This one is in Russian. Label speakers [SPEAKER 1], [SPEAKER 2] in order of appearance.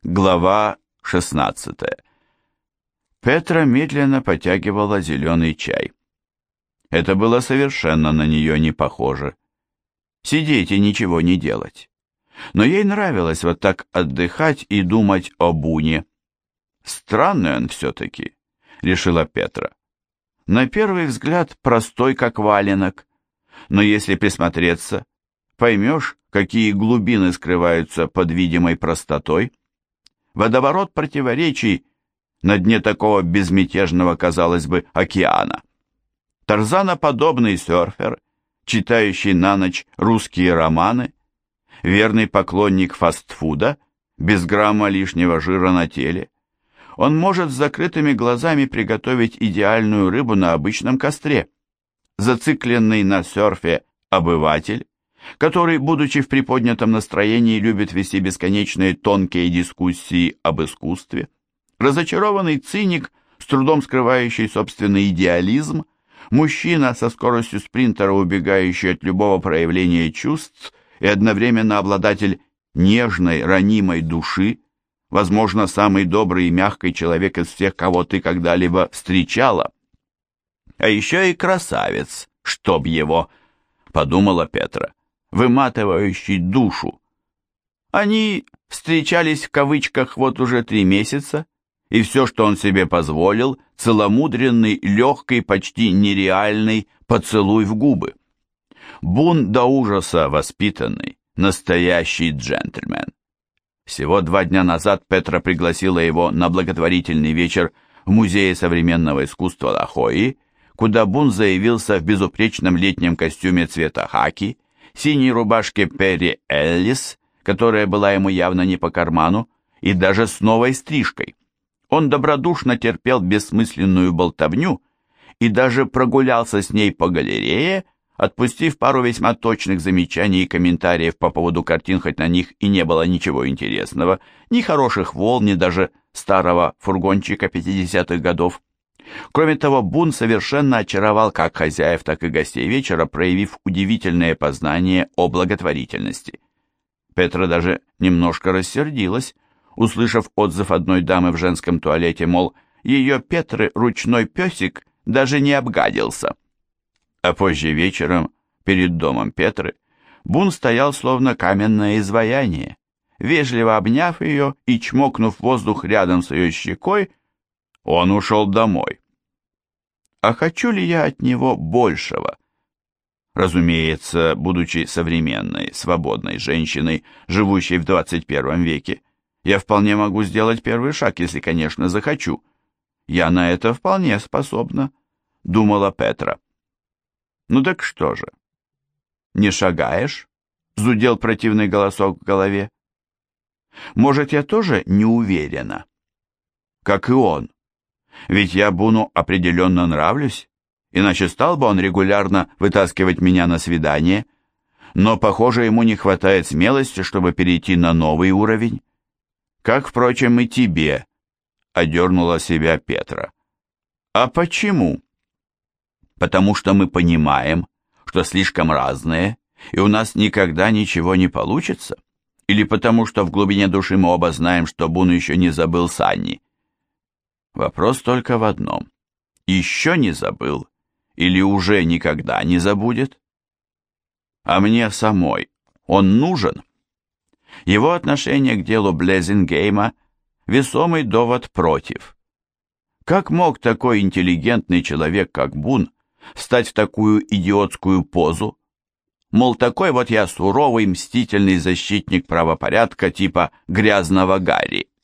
[SPEAKER 1] Глава 16. Петра медленно потягивала зеленый чай. Это было совершенно на нее не похоже. Сидеть и ничего не делать. Но ей нравилось вот так отдыхать и думать о Буне. Странный он все-таки, решила Петра. На первый взгляд простой, как валенок, но если присмотреться, поймешь, какие глубины скрываются под видимой простотой. Водоворот противоречий на дне такого безмятежного, казалось бы, океана. Тарзаноподобный серфер, читающий на ночь русские романы, верный поклонник фастфуда, без грамма лишнего жира на теле. Он может с закрытыми глазами приготовить идеальную рыбу на обычном костре. Зацикленный на серфе обыватель, который, будучи в приподнятом настроении, любит вести бесконечные тонкие дискуссии об искусстве, разочарованный циник, с трудом скрывающий собственный идеализм, мужчина со скоростью спринтера, убегающий от любого проявления чувств и одновременно обладатель нежной, ранимой души, возможно, самый добрый и мягкий человек из всех, кого ты когда-либо встречала. А еще и красавец, чтоб его, подумала Петра, выматывающий душу. Они встречались в кавычках вот уже 3 месяца, и все, что он себе позволил, целомудренный, легкий, почти нереальный поцелуй в губы. Бун до ужаса воспитанный, настоящий джентльмен. Всего 2 дня назад Петра пригласила его на благотворительный вечер в Музее современного искусства Лахои, куда Бун заявился в безупречном летнем костюме цвета хаки, синей рубашке Перри Эллис, которая была ему явно не по карману, и даже с новой стрижкой. Он добродушно терпел бессмысленную болтовню и даже прогулялся с ней по галерее, отпустив пару весьма точных замечаний и комментариев по поводу картин, хоть на них и не было ничего интересного, ни хороших волн, ни даже старого фургончика 50-х годов. Кроме того, Бун совершенно очаровал как хозяев, так и гостей вечера, проявив удивительное познание о благотворительности. Петра даже немножко рассердилась, услышав отзыв одной дамы в женском туалете, мол, ее Петры ручной песик даже не обгадился. А позже вечером, перед домом Петры, Бун стоял словно каменное изваяние. Вежливо обняв ее и чмокнув воздух рядом с ее щекой, он ушел домой. А хочу ли я от него большего? Разумеется, будучи современной, свободной женщиной, живущей в 21 веке, я вполне могу сделать первый шаг, если, конечно, захочу. Я на это вполне способна, думала Петра. Ну так что же? Не шагаешь? Зудел противный голосок в голове. Может, я тоже не уверена? Как и он. Ведь я Буну определенно нравлюсь, иначе стал бы он регулярно вытаскивать меня на свидание. Но, похоже, ему не хватает смелости, чтобы перейти на новый уровень. Как, впрочем, и тебе, одернула себя Петра. А почему? Потому что мы понимаем, что слишком разные, и у нас никогда ничего не получится? Или потому что в глубине души мы оба знаем, что Бун еще не забыл Санни? Вопрос только в одном. Еще не забыл или уже никогда не забудет? А мне самой он нужен? Его отношение к делу Блезингейма – весомый довод против. Как мог такой интеллигентный человек, как Бун, встать в такую идиотскую позу? Мол, такой вот я суровый, мстительный защитник правопорядка типа грязного Гарри.